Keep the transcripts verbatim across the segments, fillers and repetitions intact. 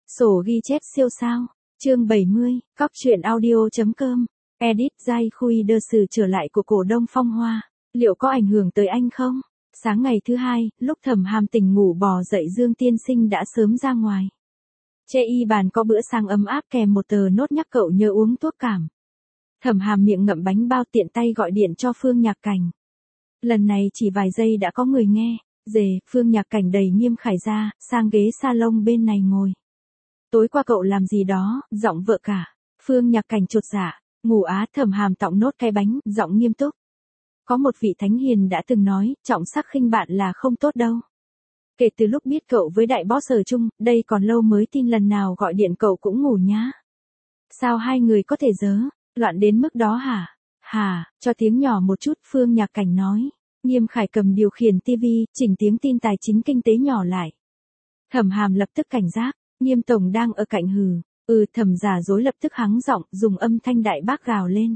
Sổ ghi chép siêu sao. Chương bảy mươi, cóc truyện audio.com. Edit Giai Khui đơ sự trở lại của cổ đông Phong Hoa. Liệu có ảnh hưởng tới anh không? Sáng ngày thứ hai, lúc Thẩm Hàm tỉnh ngủ bò dậy Dương tiên sinh đã sớm ra ngoài. Chê y bàn có bữa sáng ấm áp kèm một tờ nốt nhắc cậu nhớ uống thuốc cảm. Thẩm Hàm miệng ngậm bánh bao tiện tay gọi điện cho Phương Nhạc Cảnh. Lần này chỉ vài giây đã có người nghe. Dề, Phương Nhạc Cảnh đẩy Nghiêm Khải ra, sang ghế salon bên này ngồi. Tối qua cậu làm gì đó, giọng vợ cả. Phương Nhạc Cảnh chột dạ, ngủ á. Thẩm Hàm tọng nốt cái bánh, giọng nghiêm túc. Có một vị thánh hiền đã từng nói, trọng sắc khinh bạn là không tốt đâu. Kể từ lúc biết cậu với đại boss ở chung, đây còn lâu mới tin lần nào gọi điện cậu cũng ngủ nhá. Sao hai người có thể dớ, loạn đến mức đó hả? Hà, cho tiếng nhỏ một chút, Phương Nhạc Cảnh nói. Nghiêm Khải cầm điều khiển tivi, chỉnh tiếng tin tài chính kinh tế nhỏ lại. Thẩm Hàm lập tức cảnh giác, Nghiêm tổng đang ở cạnh hừ. Ừ, Thẩm giả dối lập tức hắng giọng, dùng âm thanh đại bác gào lên.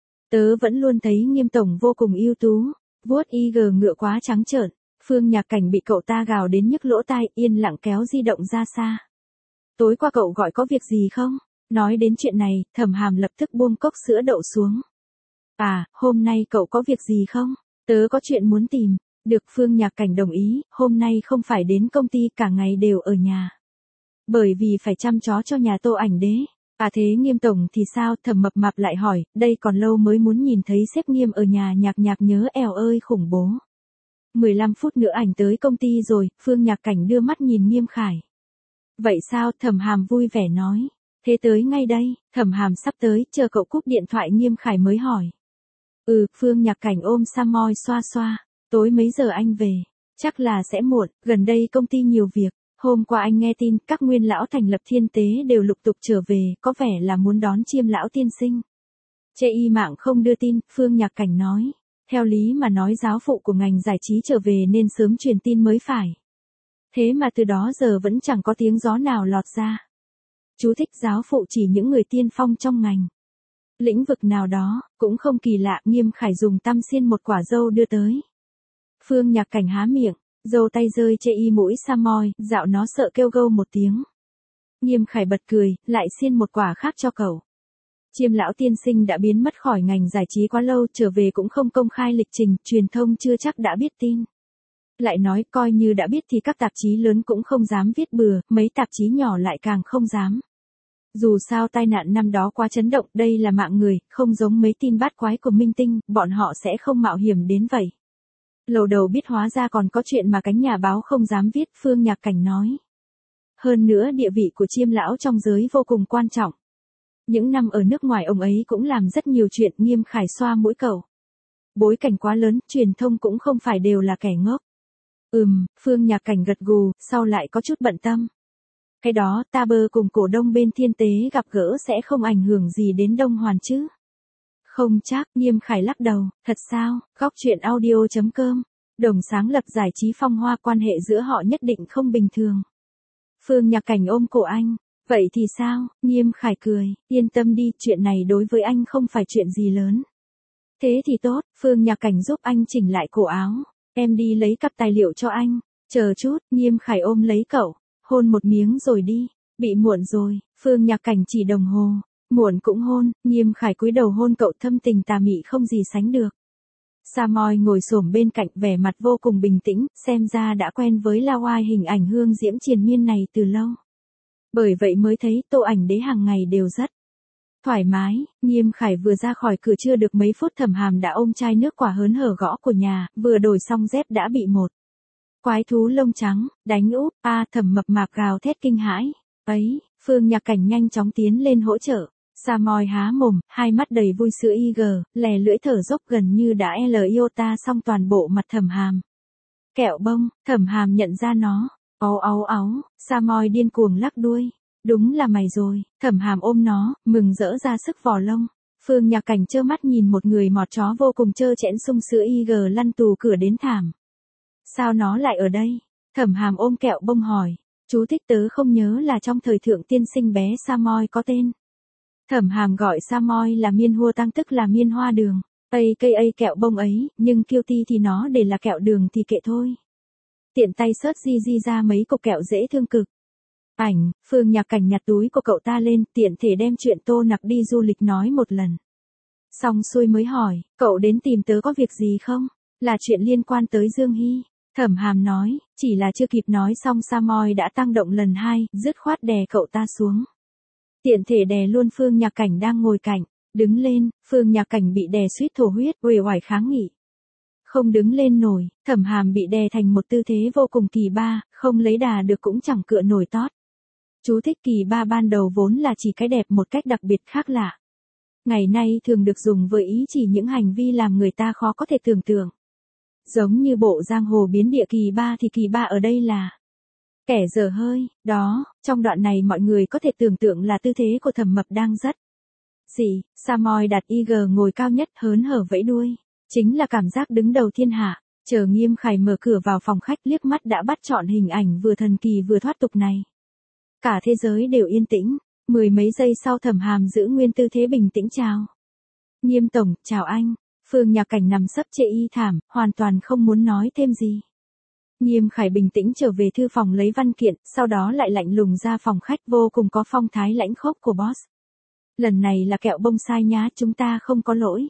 Tớ vẫn luôn thấy Nghiêm tổng vô cùng ưu tú, vuốt y gờ ngựa quá trắng trợn. Phương Nhạc Cảnh bị cậu ta gào đến nhức lỗ tai, yên lặng kéo di động ra xa. Tối qua cậu gọi có việc gì không? Nói đến chuyện này, Thẩm Hàm lập tức buông cốc sữa đậu xuống. À, hôm nay cậu có việc gì không? Tớ có chuyện muốn tìm. Được, Phương Nhạc Cảnh đồng ý, hôm nay không phải đến công ty, cả ngày đều ở nhà. Bởi vì phải chăm chó cho nhà Tô Ảnh Đế. À thế Nghiêm tổng thì sao? Thẩm Mập Mạp lại hỏi, đây còn lâu mới muốn nhìn thấy sếp Nghiêm ở nhà. Nhạc Nhạc nhớ eo ơi khủng bố. mười lăm phút nữa ảnh tới công ty rồi, Phương Nhạc Cảnh đưa mắt nhìn Nghiêm Khải. Vậy sao? Thẩm Hàm vui vẻ nói. Thế tới ngay đây, Thẩm Hàm sắp tới, chờ cậu cúp điện thoại Nghiêm Khải mới hỏi. Ừ, Phương Nhạc Cảnh ôm Samoy xoa xoa. Tối mấy giờ anh về? Chắc là sẽ muộn, gần đây công ty nhiều việc. Hôm qua anh nghe tin các nguyên lão thành lập thiên tế đều lục tục trở về, có vẻ là muốn đón Chiêm lão tiên sinh. Chê y mạng không đưa tin, Phương Nhạc Cảnh nói. Theo lý mà nói giáo phụ của ngành giải trí trở về nên sớm truyền tin mới phải. Thế mà từ đó giờ vẫn chẳng có tiếng gió nào lọt ra. Chú thích giáo phụ chỉ những người tiên phong trong ngành. Lĩnh vực nào đó, cũng không kỳ lạ. Nghiêm Khải dùng tăm xiên một quả dâu đưa tới. Phương Nhạc Cảnh há miệng, dâu tay rơi chê y mũi Samoy, dạo nó sợ kêu gâu một tiếng. Nghiêm Khải bật cười, lại xiên một quả khác cho cậu. Chiêm lão tiên sinh đã biến mất khỏi ngành giải trí quá lâu, trở về cũng không công khai lịch trình, truyền thông chưa chắc đã biết tin. Lại nói coi như đã biết thì các tạp chí lớn cũng không dám viết bừa, mấy tạp chí nhỏ lại càng không dám. Dù sao tai nạn năm đó quá chấn động, đây là mạng người, không giống mấy tin bát quái của minh tinh, bọn họ sẽ không mạo hiểm đến vậy. Lầu đầu biết hóa ra còn có chuyện mà cánh nhà báo không dám viết, Phương Nhạc Cảnh nói. Hơn nữa địa vị của Chiêm lão trong giới vô cùng quan trọng. Những năm ở nước ngoài ông ấy cũng làm rất nhiều chuyện. Nghiêm Khải xoa mũi cậu. Bối cảnh quá lớn, truyền thông cũng không phải đều là kẻ ngốc. Ừm, Phương Nhạc Cảnh gật gù, sau lại có chút bận tâm. Cái đó, ta bơ cùng cổ đông bên thiên tế gặp gỡ sẽ không ảnh hưởng gì đến Đông Hoàn chứ? Không chắc, Nghiêm Khải lắc đầu. Thật sao? Góc truyện audio.com. Đồng sáng lập giải trí Phong Hoa, quan hệ giữa họ nhất định không bình thường. Phương Nhạc Cảnh ôm cổ anh. Vậy thì sao? Nghiêm Khải cười, yên tâm đi, chuyện này đối với anh không phải chuyện gì lớn. Thế thì tốt, Phương Nhạc Cảnh giúp anh chỉnh lại cổ áo. Em đi lấy cặp tài liệu cho anh. Chờ chút, Nghiêm Khải ôm lấy cậu, hôn một miếng rồi đi. Bị muộn rồi, Phương Nhạc Cảnh chỉ đồng hồ. Muộn cũng hôn, Nghiêm Khải cúi đầu hôn cậu, thâm tình tà mị không gì sánh được. Samoy ngồi xổm bên cạnh, vẻ mặt vô cùng bình tĩnh, xem ra đã quen với La Oai hình ảnh hương diễm triền miên này từ lâu. Bởi vậy mới thấy Tô Ảnh Đế hàng ngày đều rất thoải mái. Nghiêm Khải vừa ra khỏi cửa chưa được mấy phút, Thẩm Hàm đã ôm chai nước quả hớn hở gõ của nhà, vừa đổi xong dép đã bị một quái thú lông trắng đánh úp. A à, Thẩm Mập Mạp gào thét kinh hãi. Ấy, Phương Nhạc Cảnh nhanh chóng tiến lên hỗ trợ. Samoy há mồm, hai mắt đầy vui sữa y gờ, lè lưỡi thở dốc gần như đã lờ iota xong toàn bộ mặt Thẩm Hàm. Kẹo bông, Thẩm Hàm nhận ra nó. Áu áu áu, Samoy điên cuồng lắc đuôi. Đúng là mày rồi, Thẩm Hàm ôm nó, mừng rỡ ra sức vò lông. Phương Nhạc Cảnh trơ mắt nhìn một người mọt chó vô cùng trơ trẽn sung sữa y gờ lăn tù cửa đến thảm. Sao nó lại ở đây? Thẩm Hàm ôm kẹo bông hỏi. Chú thích tớ không nhớ là trong thời thượng tiên sinh bé Samoy có tên. Thẩm Hàm gọi Samoy là miên hua tăng, tức là miên hoa đường. a ca a kẹo bông ấy, nhưng Cutie thì nó để là kẹo đường thì kệ thôi. Tiện tay search di di ra mấy cục kẹo dễ thương cực. Ảnh, Phương Nhạc Cảnh nhặt túi của cậu ta lên, tiện thể đem chuyện Tô Nặc đi du lịch nói một lần. Xong xuôi mới hỏi, cậu đến tìm tớ có việc gì không? Là chuyện liên quan tới Dương Hy. Thẩm Hàm nói, chỉ là chưa kịp nói xong Samoy đã tăng động lần hai, dứt khoát đè cậu ta xuống. Tiện thể đè luôn Phương Nhạc Cảnh đang ngồi cạnh, đứng lên, Phương Nhạc Cảnh bị đè suýt thổ huyết, uể oải kháng nghị. Không đứng lên nổi, Thẩm Hàm bị đè thành một tư thế vô cùng kỳ ba, không lấy đà được cũng chẳng cựa nổi tót. Chú thích kỳ ba ban đầu vốn là chỉ cái đẹp một cách đặc biệt khác lạ. Ngày nay thường được dùng với ý chỉ những hành vi làm người ta khó có thể tưởng tượng. Giống như bộ giang hồ biến địa kỳ ba thì kỳ ba ở đây là kẻ dở hơi, đó, trong đoạn này mọi người có thể tưởng tượng là tư thế của Thẩm Mập đang rất dị, Samoy đặt i giê ngồi cao nhất hớn hở vẫy đuôi, chính là cảm giác đứng đầu thiên hạ, chờ Nghiêm Khải mở cửa vào phòng khách liếc mắt đã bắt chọn hình ảnh vừa thần kỳ vừa thoát tục này. Cả thế giới đều yên tĩnh, mười mấy giây sau Thẩm Hàm giữ nguyên tư thế bình tĩnh chào. Nghiêm tổng, chào anh. Phương Nhạc Cảnh nằm sấp chệ y thảm, hoàn toàn không muốn nói thêm gì. Nghiêm Khải bình tĩnh trở về thư phòng lấy văn kiện, sau đó lại lạnh lùng ra phòng khách vô cùng có phong thái lãnh khốc của boss. Lần này là kẹo bông sai nhá, chúng ta không có lỗi.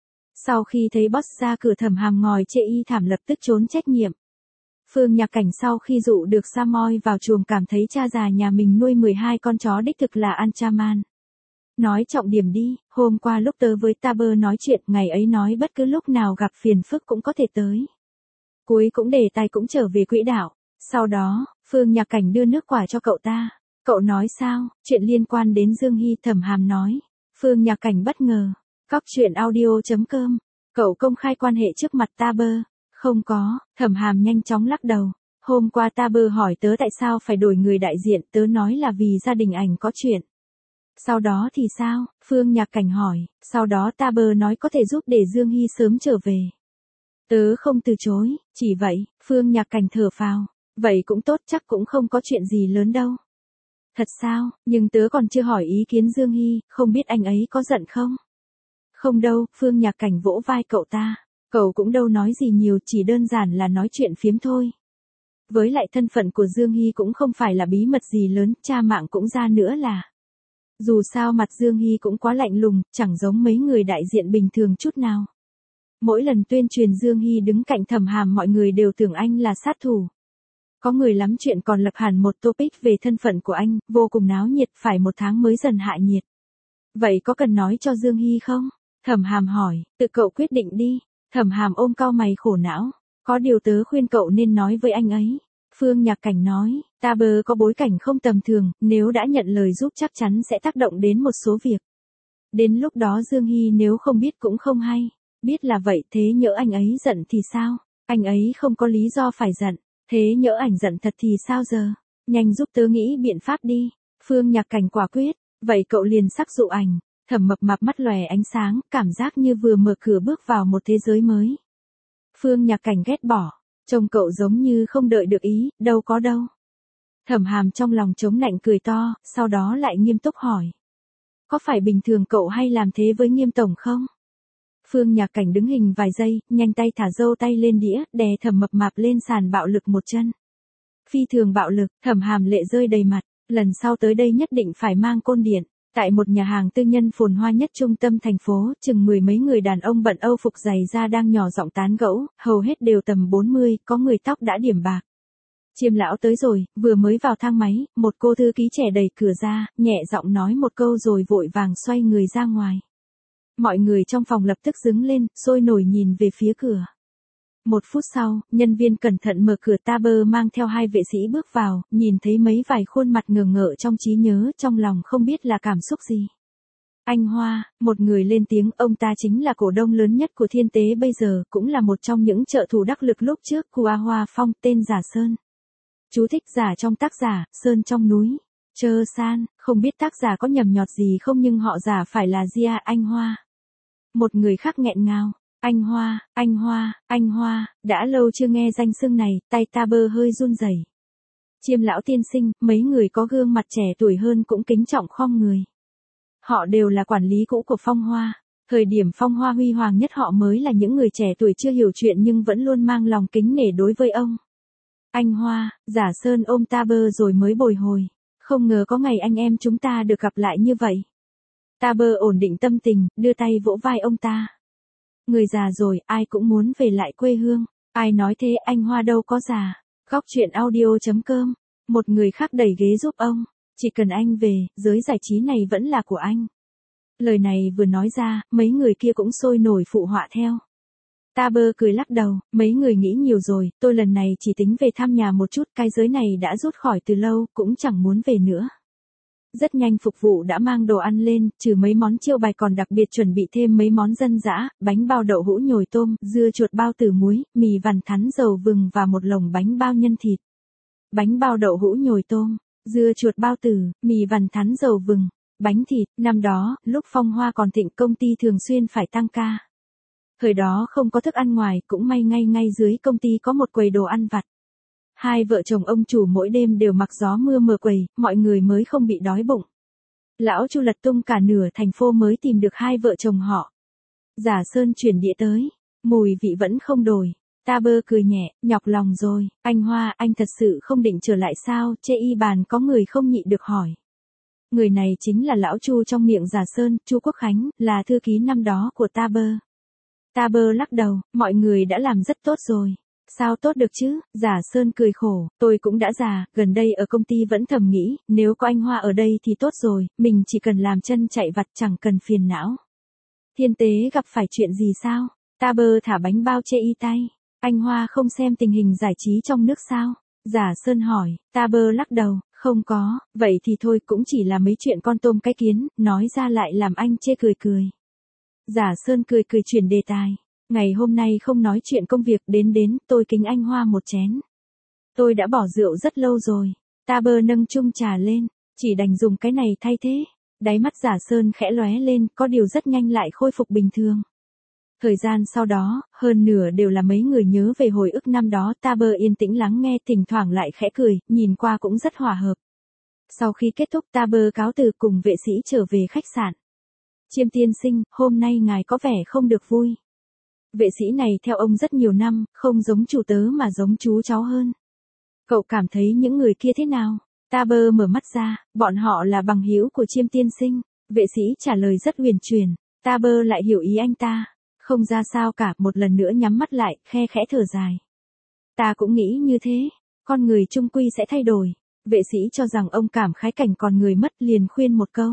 Sau khi thấy boss ra cửa Thẩm Hàm ngồi chệ y thảm lập tức trốn trách nhiệm. Phương Nhạc Cảnh sau khi dụ được Samoy vào chuồng cảm thấy cha già nhà mình nuôi mười hai con chó đích thực là Anchaman. Nói trọng điểm đi, hôm qua lúc tớ với Taber nói chuyện, ngày ấy nói bất cứ lúc nào gặp phiền phức cũng có thể tới. Cuối cũng đề tài cũng trở về quỹ đạo. Sau đó, Phương Nhạc Cảnh đưa nước quả cho cậu ta. Cậu nói sao, chuyện liên quan đến Dương Hy, Thẩm Hàm nói. Phương Nhạc Cảnh bất ngờ. Cóc truyện audio chấm com. Cậu công khai quan hệ trước mặt Taber. Không có, Thẩm Hàm nhanh chóng lắc đầu. Hôm qua Taber hỏi tớ tại sao phải đổi người đại diện, tớ nói là vì gia đình ảnh có chuyện. Sau đó thì sao? Phương Nhạc Cảnh hỏi, sau đó Taber nói có thể giúp để Dương Hy sớm trở về. Tớ không từ chối, chỉ vậy, Phương Nhạc Cảnh thở phào. Vậy cũng tốt, chắc cũng không có chuyện gì lớn đâu. Thật sao, nhưng tớ còn chưa hỏi ý kiến Dương Hy, không biết anh ấy có giận không? Không đâu, Phương Nhạc Cảnh vỗ vai cậu ta. Cậu cũng đâu nói gì nhiều, chỉ đơn giản là nói chuyện phiếm thôi. Với lại thân phận của Dương Hy cũng không phải là bí mật gì lớn, cha mạng cũng ra nữa là. Dù sao mặt Dương Hy cũng quá lạnh lùng, chẳng giống mấy người đại diện bình thường chút nào. Mỗi lần tuyên truyền Dương Hy đứng cạnh Thẩm Hàm mọi người đều tưởng anh là sát thủ. Có người lắm chuyện còn lập hẳn một topic về thân phận của anh, vô cùng náo nhiệt, phải một tháng mới dần hạ nhiệt. Vậy có cần nói cho Dương Hy không? Thẩm Hàm hỏi, tự cậu quyết định đi. Thẩm Hàm ôm cau mày khổ não. Có điều tớ khuyên cậu nên nói với anh ấy. Phương Nhạc Cảnh nói, Taber có bối cảnh không tầm thường, nếu đã nhận lời giúp chắc chắn sẽ tác động đến một số việc. Đến lúc đó Dương Hy nếu không biết cũng không hay. Biết là vậy, thế nhỡ anh ấy giận thì sao? Anh ấy không có lý do phải giận. Thế nhỡ ảnh giận thật thì sao giờ? Nhanh giúp tớ nghĩ biện pháp đi. Phương Nhạc Cảnh quả quyết. Vậy cậu liền sắc dụ ảnh. Thẩm Mập Mạp mắt lòe ánh sáng, cảm giác như vừa mở cửa bước vào một thế giới mới. Phương Nhạc Cảnh ghét bỏ. Trông cậu giống như không đợi được ý, đâu có đâu. Thẩm Hàm trong lòng chống nạnh cười to, sau đó lại nghiêm túc hỏi. Có phải bình thường cậu hay làm thế với Nghiêm tổng không? Phương Nhạc Cảnh đứng hình vài giây, nhanh tay thả dâu tay lên đĩa, đè Thẩm Mập Mạp lên sàn bạo lực một chân. Phi thường bạo lực, Thẩm Hàm lệ rơi đầy mặt, lần sau tới đây nhất định phải mang côn điện. Tại một nhà hàng tư nhân phồn hoa nhất trung tâm thành phố, chừng mười mấy người đàn ông bận âu phục dày da đang nhỏ giọng tán gẫu, hầu hết đều tầm bốn mươi, có người tóc đã điểm bạc. Chiêm lão tới rồi, vừa mới vào thang máy, một cô thư ký trẻ đẩy cửa ra, nhẹ giọng nói một câu rồi vội vàng xoay người ra ngoài. Mọi người trong phòng lập tức đứng lên, sôi nổi nhìn về phía cửa. Một phút sau, nhân viên cẩn thận mở cửa, Taber mang theo hai vệ sĩ bước vào, nhìn thấy mấy vài khuôn mặt ngờ ngợ trong trí nhớ, trong lòng không biết là cảm xúc gì. Anh Hoa, một người lên tiếng, ông ta chính là cổ đông lớn nhất của Thiên Tế bây giờ, cũng là một trong những trợ thủ đắc lực lúc trước của A Hoa Phong, tên giả Sơn. Chú thích giả trong tác giả, Sơn trong núi. Chơ san, không biết tác giả có nhầm nhọt gì không nhưng họ giả phải là Gia Anh Hoa. Một người khác nghẹn ngào. Anh Hoa, anh Hoa, anh Hoa, đã lâu chưa nghe danh xưng này, tay Taber hơi run rẩy. Chiêm lão tiên sinh, mấy người có gương mặt trẻ tuổi hơn cũng kính trọng khom người. Họ đều là quản lý cũ của Phong Hoa. Thời điểm Phong Hoa huy hoàng nhất họ mới là những người trẻ tuổi chưa hiểu chuyện nhưng vẫn luôn mang lòng kính nể đối với ông. Anh Hoa, giả Sơn ôm Taber rồi mới bồi hồi. Không ngờ có ngày anh em chúng ta được gặp lại như vậy. Ta bơ ổn định tâm tình, đưa tay vỗ vai ông ta. Người già rồi, ai cũng muốn về lại quê hương. Ai nói thế, anh Hoa đâu có già. Góc chuyện audio.com. Một người khác đẩy ghế giúp ông. Chỉ cần anh về, giới giải trí này vẫn là của anh. Lời này vừa nói ra, mấy người kia cũng sôi nổi phụ họa theo. Ta bơ cười lắc đầu, mấy người nghĩ nhiều rồi, tôi lần này chỉ tính về thăm nhà một chút, cái giới này đã rút khỏi từ lâu, cũng chẳng muốn về nữa. Rất nhanh phục vụ đã mang đồ ăn lên, trừ mấy món chiêu bài còn đặc biệt chuẩn bị thêm mấy món dân dã, bánh bao đậu hũ nhồi tôm, dưa chuột bao tử muối, mì vằn thắn dầu vừng và một lồng bánh bao nhân thịt. Bánh bao đậu hũ nhồi tôm, dưa chuột bao tử, mì vằn thắn dầu vừng, bánh thịt. Năm đó, lúc Phong Hoa còn thịnh, công ty thường xuyên phải tăng ca. Thời đó không có thức ăn ngoài, cũng may ngay ngay dưới công ty có một quầy đồ ăn vặt. Hai vợ chồng ông chủ mỗi đêm đều mặc gió mưa mở quầy, mọi người mới không bị đói bụng. Lão Chu lật tung cả nửa thành phố mới tìm được hai vợ chồng họ. Giả Sơn chuyển đĩa tới, mùi vị vẫn không đổi. Ta bơ cười nhẹ, nhọc lòng rồi. Anh Hoa, anh thật sự không định trở lại sao? Chê y bàn có người không nhịn được hỏi. Người này chính là lão Chu trong miệng Giả Sơn, Chu Quốc Khánh, là thư ký năm đó của ta bơ. Ta bơ lắc đầu, mọi người đã làm rất tốt rồi. Sao tốt được chứ? Giả Sơn cười khổ, tôi cũng đã già, gần đây ở công ty vẫn thầm nghĩ, nếu có anh Hoa ở đây thì tốt rồi, mình chỉ cần làm chân chạy vặt chẳng cần phiền não. Thiên tế gặp phải chuyện gì sao? Ta bơ thả bánh bao chê y tay. Anh Hoa không xem tình hình giải trí trong nước sao? Giả Sơn hỏi, ta bơ lắc đầu, không có, vậy thì thôi, cũng chỉ là mấy chuyện con tôm cái kiến, nói ra lại làm anh chê cười cười. Giả Sơn cười cười chuyển đề tài. Ngày hôm nay không nói chuyện công việc, đến đến, tôi kính anh Hoa một chén. Tôi đã bỏ rượu rất lâu rồi. Ta bơ nâng chung trà lên, chỉ đành dùng cái này thay thế. Đáy mắt Giả Sơn khẽ lóe lên, có điều rất nhanh lại khôi phục bình thường. Thời gian sau đó, hơn nửa đều là mấy người nhớ về hồi ức năm đó. Ta bơ yên tĩnh lắng nghe, thỉnh thoảng lại khẽ cười, nhìn qua cũng rất hòa hợp. Sau khi kết thúc, ta bơ cáo từ cùng vệ sĩ trở về khách sạn. Chiêm tiên sinh, hôm nay ngài có vẻ không được vui. Vệ sĩ này theo ông rất nhiều năm, không giống chủ tớ mà giống chú cháu hơn. Cậu cảm thấy những người kia thế nào? Ta bơ mở mắt ra, bọn họ là bằng hữu của Chiêm tiên sinh. Vệ sĩ trả lời rất huyền chuyển. Ta bơ lại hiểu ý anh ta. Không ra sao cả, một lần nữa nhắm mắt lại, khe khẽ thở dài. Ta cũng nghĩ như thế. Con người chung quy sẽ thay đổi. Vệ sĩ cho rằng ông cảm khái cảnh còn người mất, liền khuyên một câu.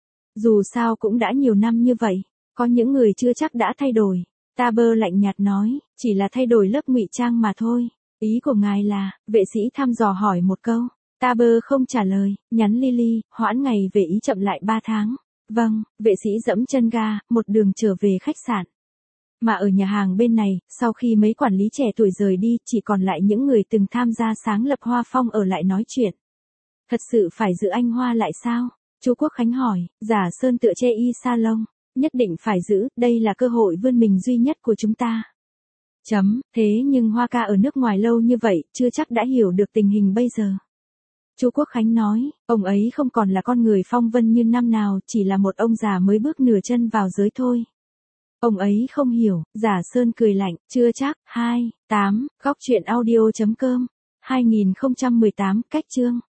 Dù sao cũng đã nhiều năm như vậy, có những người chưa chắc đã thay đổi. Ta bơ lạnh nhạt nói, chỉ là thay đổi lớp ngụy trang mà thôi. Ý của ngài là, vệ sĩ thăm dò hỏi một câu. Ta bơ không trả lời, nhắn Lily, hoãn ngày về ý chậm lại ba tháng. Vâng, vệ sĩ dẫm chân ga, một đường trở về khách sạn. Mà ở nhà hàng bên này, sau khi mấy quản lý trẻ tuổi rời đi, chỉ còn lại những người từng tham gia sáng lập Hoa Phong ở lại nói chuyện. Thật sự phải giữ anh Hoa lại sao? Chu Quốc Khánh hỏi. Giả Sơn tựa che y salon. Nhất định phải giữ, đây là cơ hội vươn mình duy nhất của chúng ta. Chấm, thế nhưng Hoa ca ở nước ngoài lâu như vậy, chưa chắc đã hiểu được tình hình bây giờ. Chu Quốc Khánh nói, ông ấy không còn là con người phong vân như năm nào, chỉ là một ông già mới bước nửa chân vào giới thôi. Ông ấy không hiểu. Giả Sơn cười lạnh, chưa chắc. Hai, tám, góc chuyện audio.com, hai nghìn không trăm mười tám, cách chương.